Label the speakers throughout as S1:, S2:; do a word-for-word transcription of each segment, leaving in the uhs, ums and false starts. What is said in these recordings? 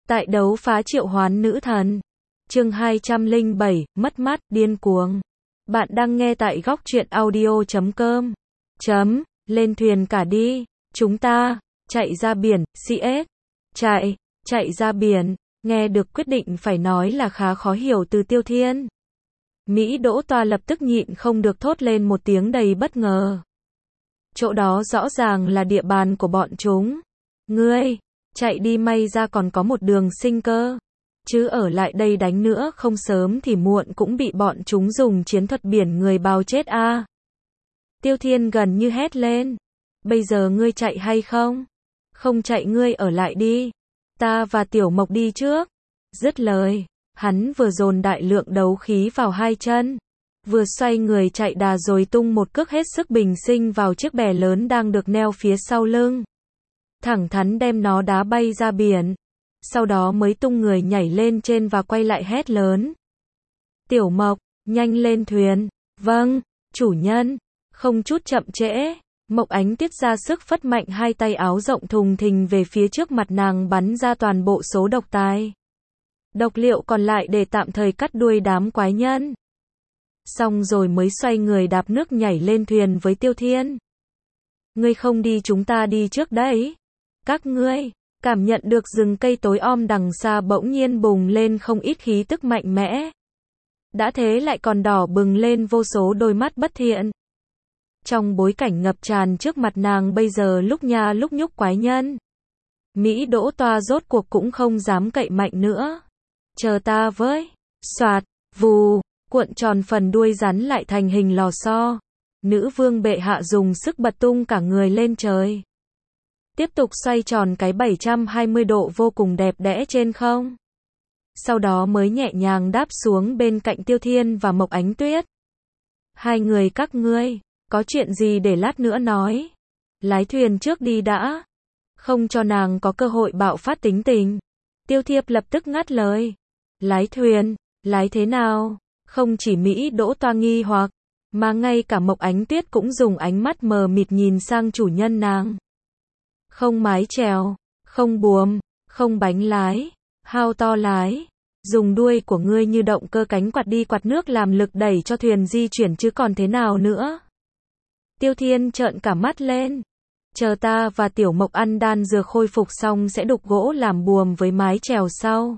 S1: Tại đấu phá triệu hoán nữ thần. Chương hai trăm lẻ bảy, mất mát, điên cuồng. Bạn đang nghe tại góc truyện audio chấm com. Chấm, lên thuyền cả đi. Chúng ta, chạy ra biển, xê ét. Chạy, chạy ra biển. Nghe được quyết định phải nói là khá khó hiểu từ Tiêu Thiên. Mỹ Đỗ Toa lập tức nhịn không được thốt lên một tiếng đầy bất ngờ. Chỗ đó rõ ràng là địa bàn của bọn chúng. Ngươi, chạy đi may ra còn có một đường sinh cơ. Chứ ở lại đây đánh nữa không sớm thì muộn cũng bị bọn chúng dùng chiến thuật biển người bao chết a. À. Tiêu Thiên gần như hét lên. Bây giờ ngươi chạy hay không? Không chạy ngươi ở lại đi. Ta và Tiểu Mộc đi trước. Dứt lời, hắn vừa dồn đại lượng đấu khí vào hai chân. Vừa xoay người chạy đà rồi tung một cước hết sức bình sinh vào chiếc bè lớn đang được neo phía sau lưng. Thẳng thắn đem nó đá bay ra biển. Sau đó mới tung người nhảy lên trên và quay lại hét lớn. Tiểu Mộc, nhanh lên thuyền. Vâng, chủ nhân. Không chút chậm trễ. Mộc Ánh Tuyết ra sức phất mạnh hai tay áo rộng thùng thình về phía trước mặt nàng bắn ra toàn bộ số độc tài. Độc liệu còn lại để tạm thời cắt đuôi đám quái nhân. Xong rồi mới xoay người đạp nước nhảy lên thuyền với Tiêu Thiên. Ngươi không đi chúng ta đi trước đấy. Các ngươi, cảm nhận được rừng cây tối om đằng xa bỗng nhiên bùng lên không ít khí tức mạnh mẽ. Đã thế lại còn đỏ bừng lên vô số đôi mắt bất thiện. Trong bối cảnh ngập tràn trước mặt nàng bây giờ lúc nha lúc nhúc quái nhân. Mỹ Đỗ Toa rốt cuộc cũng không dám cậy mạnh nữa. Chờ ta với. Soạt, vù, cuộn tròn phần đuôi rắn lại thành hình lò xo. Nữ vương bệ hạ dùng sức bật tung cả người lên trời. Tiếp tục xoay tròn cái bảy trăm hai mươi độ vô cùng đẹp đẽ trên không. Sau đó mới nhẹ nhàng đáp xuống bên cạnh Tiêu Thiên và Mộc Ánh Tuyết. Hai người các ngươi, có chuyện gì để lát nữa nói. Lái thuyền trước đi đã. Không cho nàng có cơ hội bạo phát tính tình. Tiêu Thiệp lập tức ngắt lời. Lái thuyền, lái thế nào? Không chỉ Mỹ Đỗ Toa nghi hoặc, mà ngay cả Mộc Ánh Tuyết cũng dùng ánh mắt mờ mịt nhìn sang chủ nhân nàng. Không mái chèo, không buồm, không bánh lái, hao to lái. Dùng đuôi của ngươi như động cơ cánh quạt đi quạt nước làm lực đẩy cho thuyền di chuyển chứ còn thế nào nữa. Tiêu Thiên trợn cả mắt lên. Chờ ta và Tiểu Mộc ăn đan dược khôi phục xong sẽ đục gỗ làm buồm với mái chèo sau.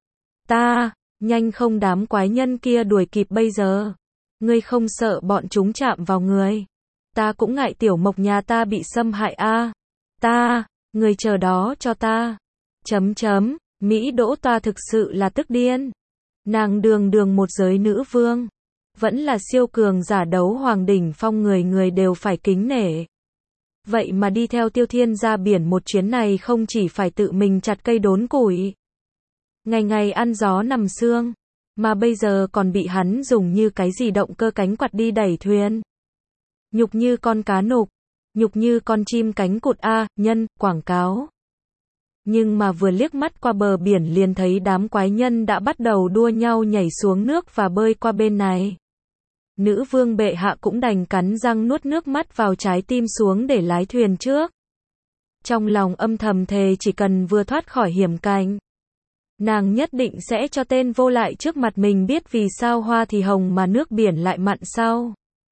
S1: Ta, nhanh không đám quái nhân kia đuổi kịp bây giờ. Ngươi không sợ bọn chúng chạm vào người. Ta cũng ngại Tiểu Mộc nhà ta bị xâm hại a. À. Ta, người chờ đó cho ta. Chấm chấm, Mỹ Đỗ Toa thực sự là tức điên. Nàng đường đường một giới nữ vương. Vẫn là siêu cường giả đấu hoàng đỉnh phong người người đều phải kính nể. Vậy mà đi theo Tiêu Thiên ra biển một chuyến này không chỉ phải tự mình chặt cây đốn củi. Ngày ngày ăn gió nằm sương. Mà bây giờ còn bị hắn dùng như cái gì động cơ cánh quạt đi đẩy thuyền. Nhục như con cá nục. Nhục như con chim cánh cụt a, nhân, quảng cáo. Nhưng mà vừa liếc mắt qua bờ biển liền thấy đám quái nhân đã bắt đầu đua nhau nhảy xuống nước và bơi qua bên này. Nữ vương bệ hạ cũng đành cắn răng nuốt nước mắt vào trái tim xuống để lái thuyền trước. Trong lòng âm thầm thề chỉ cần vừa thoát khỏi hiểm cảnh. Nàng nhất định sẽ cho tên vô lại trước mặt mình biết vì sao hoa thì hồng mà nước biển lại mặn sau.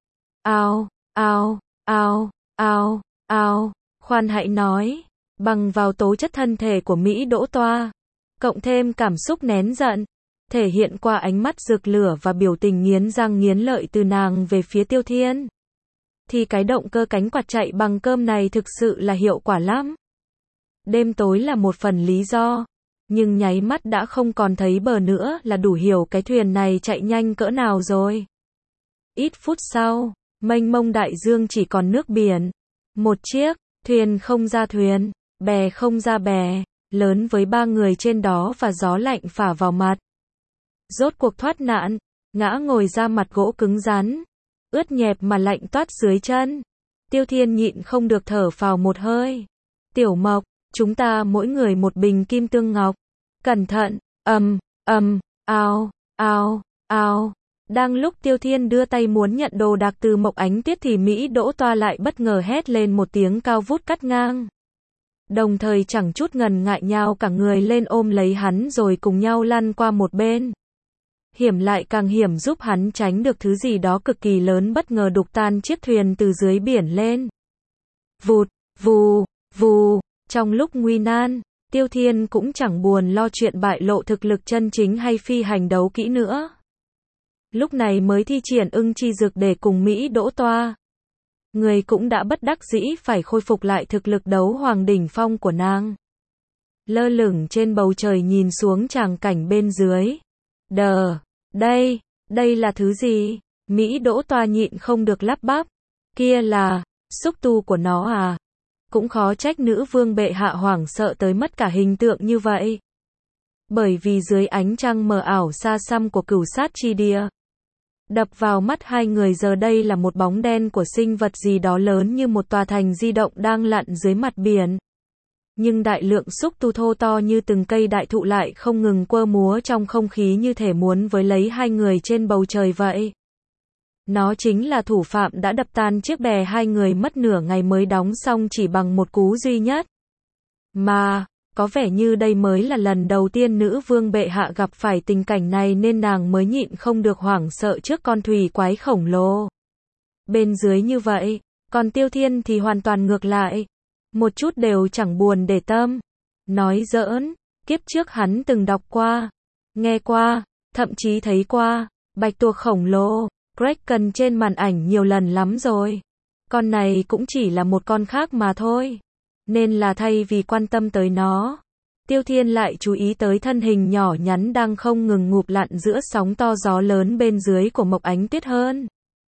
S1: Ao, ao, ao, ao, ao, khoan hãy nói. Bằng vào tố chất thân thể của Mỹ Đỗ Toa. Cộng thêm cảm xúc nén giận. Thể hiện qua ánh mắt rực lửa và biểu tình nghiến răng nghiến lợi từ nàng về phía Tiêu Thiên. Thì cái động cơ cánh quạt chạy bằng cơm này thực sự là hiệu quả lắm. Đêm tối là một phần lý do. Nhưng nháy mắt đã không còn thấy bờ nữa là đủ hiểu cái thuyền này chạy nhanh cỡ nào rồi. Ít phút sau, mênh mông đại dương chỉ còn nước biển. Một chiếc, thuyền không ra thuyền, bè không ra bè, lớn với ba người trên đó và gió lạnh phả vào mặt. Rốt cuộc thoát nạn, ngã ngồi ra mặt gỗ cứng rắn, ướt nhẹp mà lạnh toát dưới chân. Tiêu Thiên nhịn không được thở phào một hơi. Tiểu Mộc, chúng ta mỗi người một bình kim tương ngọc. Cẩn thận, ầm, ầm, ao, ao, ao. Đang lúc Tiêu Thiên đưa tay muốn nhận đồ đạc từ Mộc Ánh Tuyết thì Mỹ Đỗ Toa lại bất ngờ hét lên một tiếng cao vút cắt ngang. Đồng thời chẳng chút ngần ngại nhào cả người lên ôm lấy hắn rồi cùng nhau lăn qua một bên. Hiểm lại càng hiểm giúp hắn tránh được thứ gì đó cực kỳ lớn bất ngờ đục tan chiếc thuyền từ dưới biển lên. Vụt, vù, vù, trong lúc nguy nan, Tiêu Thiên cũng chẳng buồn lo chuyện bại lộ thực lực chân chính hay phi hành đấu kỹ nữa. Lúc này mới thi triển ưng chi dược để cùng Mỹ Đỗ Toa. Người cũng đã bất đắc dĩ phải khôi phục lại thực lực đấu hoàng đỉnh phong của nàng. Lơ lửng trên bầu trời nhìn xuống tràng cảnh bên dưới. Đờ, đây, đây là thứ gì? Mỹ Đỗ Toa nhịn không được lắp bắp. Kia là, xúc tu của nó à? Cũng khó trách nữ vương bệ hạ hoảng sợ tới mất cả hình tượng như vậy. Bởi vì dưới ánh trăng mờ ảo xa xăm của cửu sát chi địa, đập vào mắt hai người giờ đây là một bóng đen của sinh vật gì đó lớn như một tòa thành di động đang lặn dưới mặt biển. Nhưng đại lượng xúc tu thô to như từng cây đại thụ lại không ngừng quơ múa trong không khí như thể muốn với lấy hai người trên bầu trời vậy. Nó chính là thủ phạm đã đập tan chiếc bè hai người mất nửa ngày mới đóng xong chỉ bằng một cú duy nhất. Mà, có vẻ như đây mới là lần đầu tiên nữ vương bệ hạ gặp phải tình cảnh này nên nàng mới nhịn không được hoảng sợ trước con thủy quái khổng lồ. Bên dưới như vậy, còn Tiêu Thiên thì hoàn toàn ngược lại. Một chút đều chẳng buồn để tâm. Nói giỡn, kiếp trước hắn từng đọc qua, nghe qua, thậm chí thấy qua, bạch tuộc khổng lồ, Kraken trên màn ảnh nhiều lần lắm rồi. Con này cũng chỉ là một con khác mà thôi. Nên là thay vì quan tâm tới nó, Tiêu Thiên lại chú ý tới thân hình nhỏ nhắn đang không ngừng ngụp lặn giữa sóng to gió lớn bên dưới của Mộc Ánh Tuyết hơn.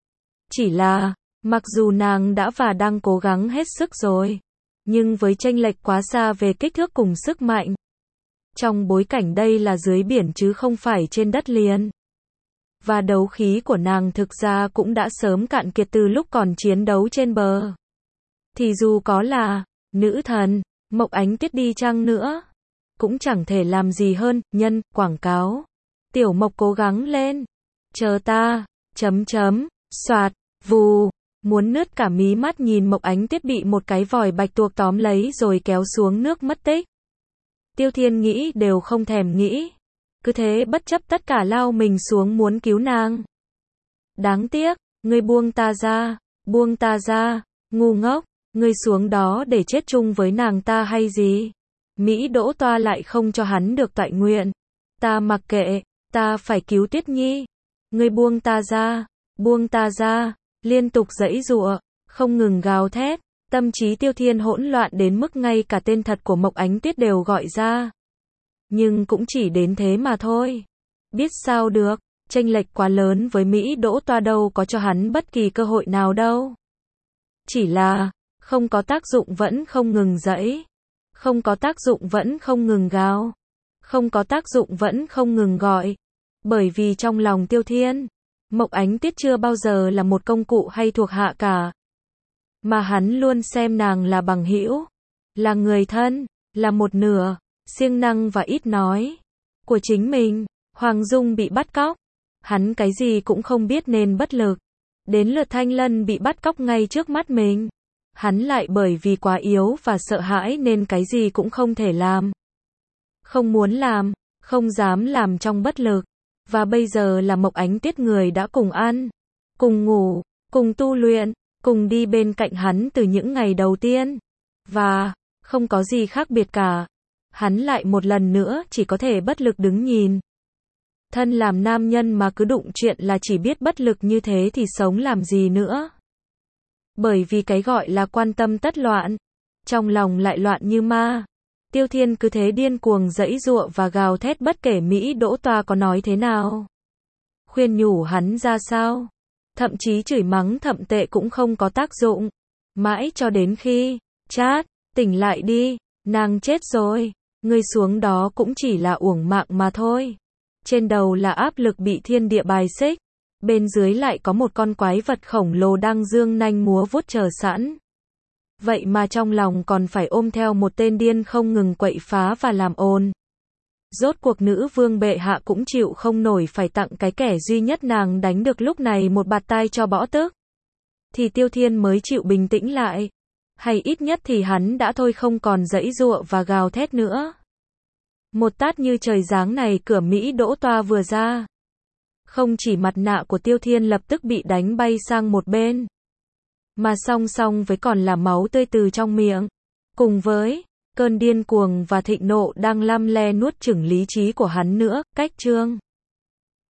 S1: Chỉ là, mặc dù nàng đã và đang cố gắng hết sức rồi, nhưng với chênh lệch quá xa về kích thước cùng sức mạnh. Trong bối cảnh đây là dưới biển chứ không phải trên đất liền. Và đấu khí của nàng thực ra cũng đã sớm cạn kiệt từ lúc còn chiến đấu trên bờ. Thì dù có là nữ thần, Mộc Ánh Tuyết đi chăng nữa, cũng chẳng thể làm gì hơn, nhân, quảng cáo. Tiểu Mộc cố gắng lên. Chờ ta, chấm chấm, soạt, vù, muốn nứt cả mí mắt nhìn Mộc Ánh Tuyết bị một cái vòi bạch tuộc tóm lấy rồi kéo xuống nước mất tích. Tiêu Thiên nghĩ đều không thèm nghĩ. Cứ thế bất chấp tất cả lao mình xuống muốn cứu nàng. Đáng tiếc, ngươi buông ta ra, buông ta ra, ngu ngốc, ngươi xuống đó để chết chung với nàng ta hay gì? Mỹ Đỗ Toa lại không cho hắn được toại nguyện. Ta mặc kệ, ta phải cứu Tuyết Nhi. Ngươi buông ta ra, buông ta ra, liên tục giãy giụa, không ngừng gào thét, tâm trí Tiêu Thiên hỗn loạn đến mức ngay cả tên thật của Mộc Ánh Tuyết đều gọi ra. Nhưng cũng chỉ đến thế mà thôi. Biết sao được, chênh lệch quá lớn với Mỹ Đỗ Toa đâu có cho hắn bất kỳ cơ hội nào đâu. Chỉ là, không có tác dụng vẫn không ngừng giãy. Không có tác dụng vẫn không ngừng gào. Không có tác dụng vẫn không ngừng gọi. Bởi vì trong lòng Tiêu Thiên, Mộc Ánh Tuyết chưa bao giờ là một công cụ hay thuộc hạ cả. Mà hắn luôn xem nàng là bằng hữu, là người thân, là một nửa, siêng năng và ít nói, của chính mình. Hoàng Dung bị bắt cóc. Hắn cái gì cũng không biết nên bất lực. Đến lượt Thanh Lân bị bắt cóc ngay trước mắt mình. Hắn lại bởi vì quá yếu và sợ hãi nên cái gì cũng không thể làm. Không muốn làm, không dám làm trong bất lực. Và bây giờ là Mộc Ánh Tuyết người đã cùng ăn, cùng ngủ, cùng tu luyện, cùng đi bên cạnh hắn từ những ngày đầu tiên. Và, không có gì khác biệt cả. Hắn lại một lần nữa chỉ có thể bất lực đứng nhìn. Thân làm nam nhân mà cứ đụng chuyện là chỉ biết bất lực như thế thì sống làm gì nữa. Bởi vì cái gọi là quan tâm tất loạn, trong lòng lại loạn như ma. Tiêu Thiên cứ thế điên cuồng giãy giụa và gào thét bất kể Mỹ Đỗ Toa có nói thế nào. Khuyên nhủ hắn ra sao. Thậm chí chửi mắng thậm tệ cũng không có tác dụng. Mãi cho đến khi, chát, tỉnh lại đi, nàng chết rồi. Ngươi xuống đó cũng chỉ là uổng mạng mà thôi. Trên đầu là áp lực bị thiên địa bài xích. Bên dưới lại có một con quái vật khổng lồ đang dương nanh múa vuốt chờ sẵn. Vậy mà trong lòng còn phải ôm theo một tên điên không ngừng quậy phá và làm ồn. Rốt cuộc nữ vương bệ hạ cũng chịu không nổi phải tặng cái kẻ duy nhất nàng đánh được lúc này một bạt tai cho bỏ tức. Thì Tiêu Thiên mới chịu bình tĩnh lại. Hay ít nhất thì hắn đã thôi không còn giãy giụa và gào thét nữa. Một tát như trời giáng này cửa Mỹ Đỗ toa vừa ra. Không chỉ mặt nạ của Tiêu Thiên lập tức bị đánh bay sang một bên, mà song song với còn là máu tươi từ trong miệng. Cùng với cơn điên cuồng và thịnh nộ đang lăm le nuốt chửng lý trí của hắn nữa, cách Trương